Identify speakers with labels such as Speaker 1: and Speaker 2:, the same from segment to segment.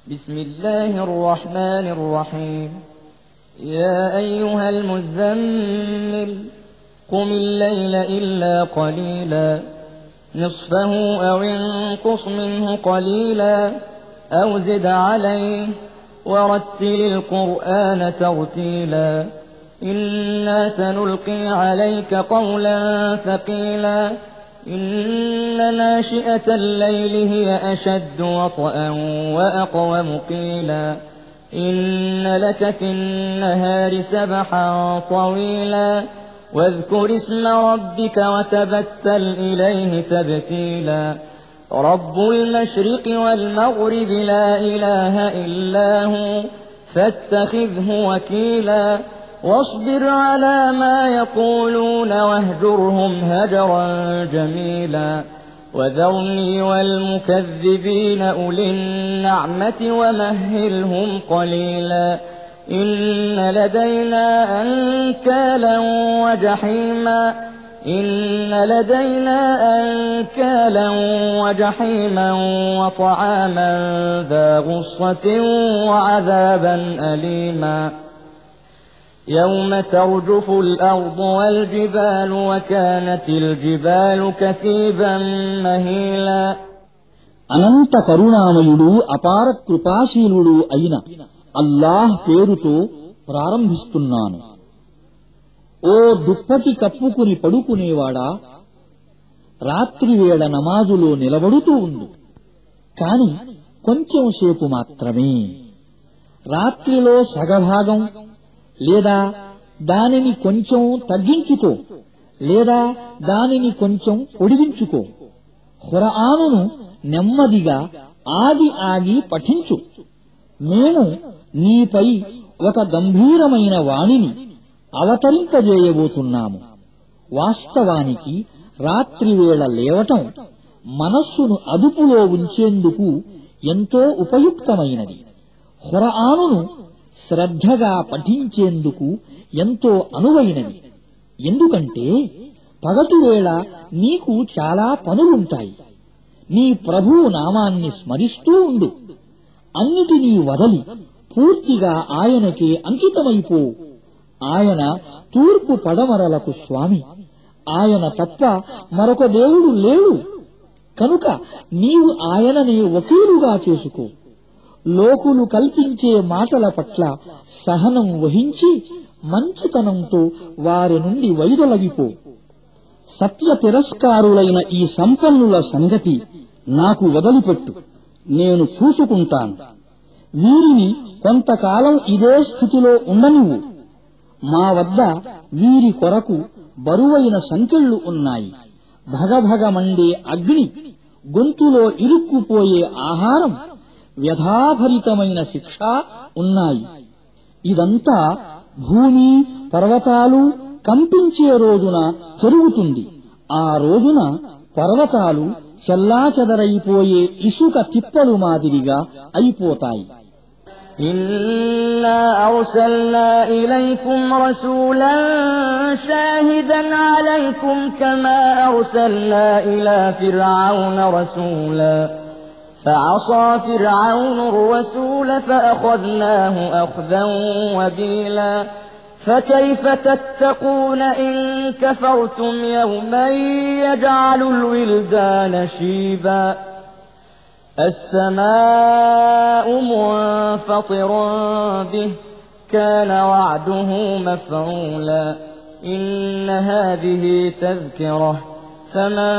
Speaker 1: بسم الله الرحمن الرحيم يا أيها المزمل قم الليل إلا قليلا نصفه أو انقص منه قليلا أو زد عليه ورتل القرآن ترتيلا إنا سنلقي عليك قولا ثقيلا إن ناشئة الليل هي أشد وطئا وأقوم قيلا إن لك في النهار سبحا طويلا واذكر اسم ربك وتبتل إليه تبتيلا رب المشرق والمغرب لا إله إلا هو فاتخذه وكيلا واصبر على ما يقولون واهجرهم هجرا جميلا وذرني والمكذبين أولي النعمة ومهلهم قليلا إن لدينا أنكالا وجحيما وطعاما ذا غصة وعذابا أليما يوم ترجف الأرض والجبال وكانت الجبال كثيبا مهيلا
Speaker 2: అనంత కరుణామయుడు అపార కృపాశీలుడు అయిన అల్లాహ్ పేరుతో ప్రారంభిస్తున్నాను. ఓ దుప్పటి కప్పుకుని పడుకునేవాడా, రాత్రివేళ నమాజులో నిలబడుతూ ఉండు, కాని కొంచెం సేపు మాత్రమే. రాత్రిలో సగభాగం లేదా దానిని కొంచెం తగ్గించుకో, లేదా దానిని కొంచెం పొడిగించుకో. ఖురానును నెమ్మదిగా ఆగి పఠించు. మేము నీపై ఒక గంభీరమైన వాణిని అవతరింపజేయబోతున్నాము. వాస్తవానికి రాత్రివేళ లేవటం మనస్సును అదుపులో ఉంచేందుకు ఎంతో ఉపయుక్తమైనది. ఖురానును శ్రద్ధగా పఠించేందుకు ఎంతో అనువైనది. ఎందుకంటే పగటివేళ నీకు చాలా పనులుంటాయి. నీ ప్రభువు నామాన్ని స్మరిస్తూ ఉండు. అన్నిటినీ వదలి పూర్తిగా ఆయనకే అంకితమైపో. ఆయన తూర్పు పడమరలకు స్వామి. ఆయన తప్ప మరొక దేవుడు లేడు. కనుక నీవు ఆయననే వకీలుగా చేసుకో. లోకులు కల్పించే మాటల పట్ల సహనం వహించి మంచితనంతో వారి నుండి వైదొలగిపో.
Speaker 3: సత్య తిరస్కారులైన ఈ సంపన్నుల సంగతి నాకు వదిలిపెట్టు, నేను చూసుకుంటాను. వీరిని కొంతకాలం ఇదే స్థితిలో ఉండనివ్వు. మా వద్ద వీరి కొరకు బరువైన సంకెళ్లు ఉన్నాయి. భగభగమండే అగ్ని, గొంతులో ఇరుక్కుపోయే ఆహారం, వ్యధాభరితమైన శిక్ష ఉన్నాయి. ఇదంతా భూమి పర్వతాలు కంపించే రోజున జరుగుతుంది. ఆ రోజున పర్వతాలు చెల్లాచెదరైపోయే ఇసుక తిప్పలు మాదిరిగా అయిపోతాయి.
Speaker 1: إنا أرسلنا إليكم رسولا شاهدا عليكم كما أرسلنا إلى فرعون رسولا فعصى فرعون الرسول فأخذناه أخذا وبيلا فكيف تتقون إن كفرتم يوما يجعل الولدان شيبا السماء منفطر به كان وعده مفعولا إن هذه تذكرة فمن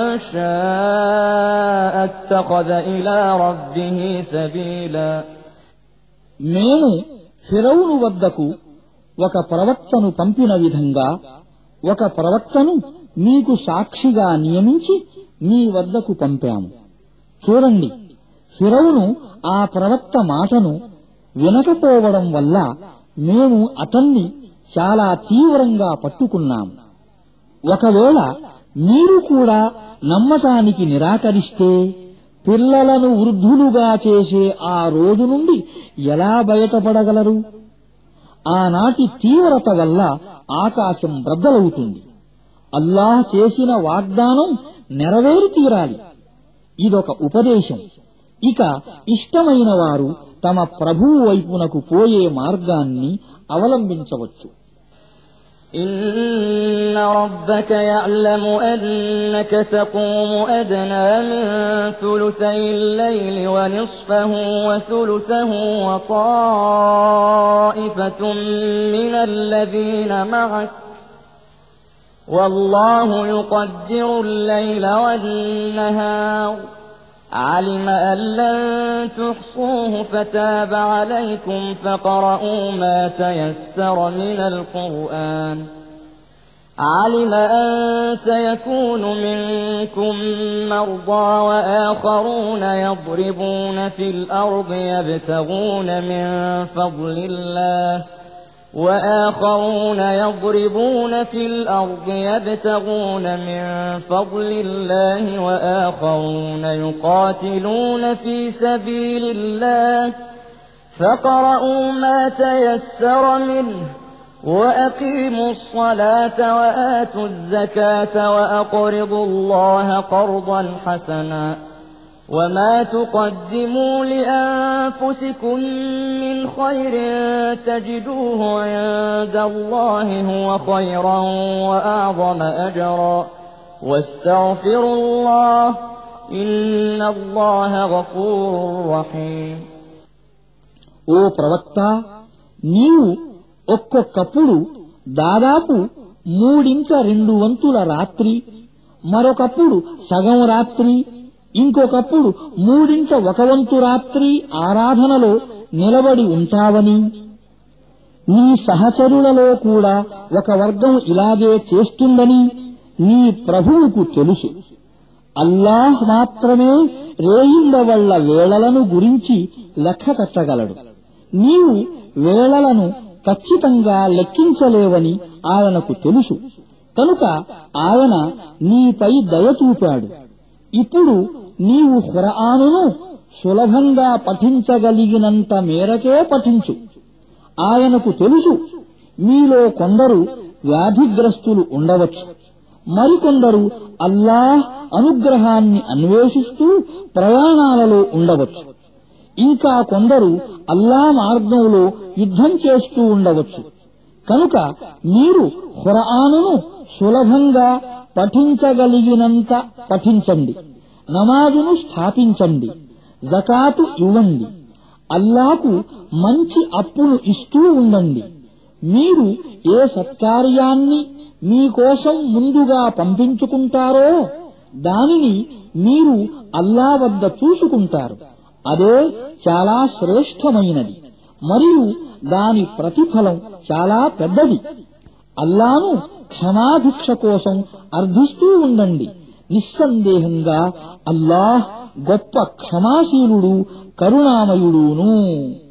Speaker 1: شاء اتخذ إلى ربه سبيلا
Speaker 2: మేము ఫిరౌను వద్దకు ఒక ప్రవక్తను పంపిన విధంగా ఒక ప్రవక్తను మీకు సాక్షిగా నియమించి మీ వద్దకు పంపాము. చూడండి, ఫిరౌను ఆ ప్రవక్త మాటను వినకపోవడం వల్ల మేము అతన్ని చాలా తీవ్రంగా పట్టుకున్నాము. ఒకవేళ మీరు కూడా నమ్మటానికి నిరాకరిస్తే పిల్లలను వృద్ధులుగా చేసే ఆ రోజు నుండి ఎలా బయటపడగలరు? ఆనాటి తీవ్రత వల్ల ఆకాశం బ్రద్దలవుతుంది. అల్లాహ్ చేసిన వాగ్దానం నెరవేరి తీరాలి. ఇదొక ఉపదేశం. ఇక ఇష్టమైన వారు తమ ప్రభువు వైపునకు పోయే మార్గాన్ని అవలంబించవచ్చు.
Speaker 1: إن ربك يعلم أنك تقوم أدنى من ثلثي الليل ونصفه وثلثه وطائفة من الذين معك والله يقدر الليل والنهار علم أن لن تحصوه فتاب عليكم فاقرؤوا ما تيسر من القرآن علم أن سيكون منكم مرضى وآخرون يضربون في الأرض يبتغون من فضل الله وآخرون يضربون في الأرض يبتغون من فضل الله وآخرون يقاتلون في سبيل الله فاقرؤوا ما تيسر منه وأقيموا الصلاة وآتوا الزكاة وأقرضوا الله قرضا حسنا وما تقدموا لأنفسكم من خير تجدوه عند الله هو خيرا وأعظم أجرا واستغفروا الله إن الله غفور رحيم.
Speaker 2: ఓ ప్రవక్త, నీవు ఒక్కొక్కప్పుడు దాదాపు 3/2 రాత్రి, మరొకప్పుడు సగం రాత్రి, ఇంకొకప్పుడు 3/1 రాత్రి ఆరాధనలో నిలబడి ఉంటావని, నీ సహచరులలో కూడా ఒక వర్గం ఇలాగే చేస్తుందని నీ ప్రభువుకు తెలుసు. అల్లాహ్ మాత్రమే రేయింబవళ్ల వేళలను గురించి లెక్క కట్టగలడు. నీవు వేళలను ఖచ్చితంగా లెక్కించలేవని ఆయనకు తెలుసు. కనుక ఆయన నీపై దయ చూపాడు. ఇప్పుడు నీవు ఖురానును సులభంగా పఠించగలిగినంత మేరకే పఠించు. ఆయనకు తెలుసు, మీలో కొందరు వ్యాధిగ్రస్తులు ఉండవచ్చు, మరికొందరు అల్లాహ్ అనుగ్రహాన్ని అన్వేషిస్తూ ప్రయాణాలలో ఉండవచ్చు, ఇంకా కొందరు అల్లాహ్ మార్గంలో యుద్ధం చేస్తూ ఉండవచ్చు. కనుక మీరు ఖురానును సులభంగా పఠించగలిగినంత పఠించండి, నమాజును స్థాపించండి, జకాతు ఇవ్వండి, అల్లాహకు మంచి అప్పును ఇస్తూ ఉండండి. మీరు ఏ సత్కార్యాన్ని మీకోసం ముందుగా పంపించుకుంటారో దానిని మీరు అల్లా వద్ద చూసుకుంటారు. అదే చాలా శ్రేష్టమైనది మరియు దాని ప్రతిఫలం చాలా పెద్దది. అల్లాను క్షమాభిక్ష కోసం అర్థిస్తూ ఉండండి. నిస్సందేహంగా అల్లాహ్ గొప్ప క్షమాశీలుడు, కరుణామయుడును.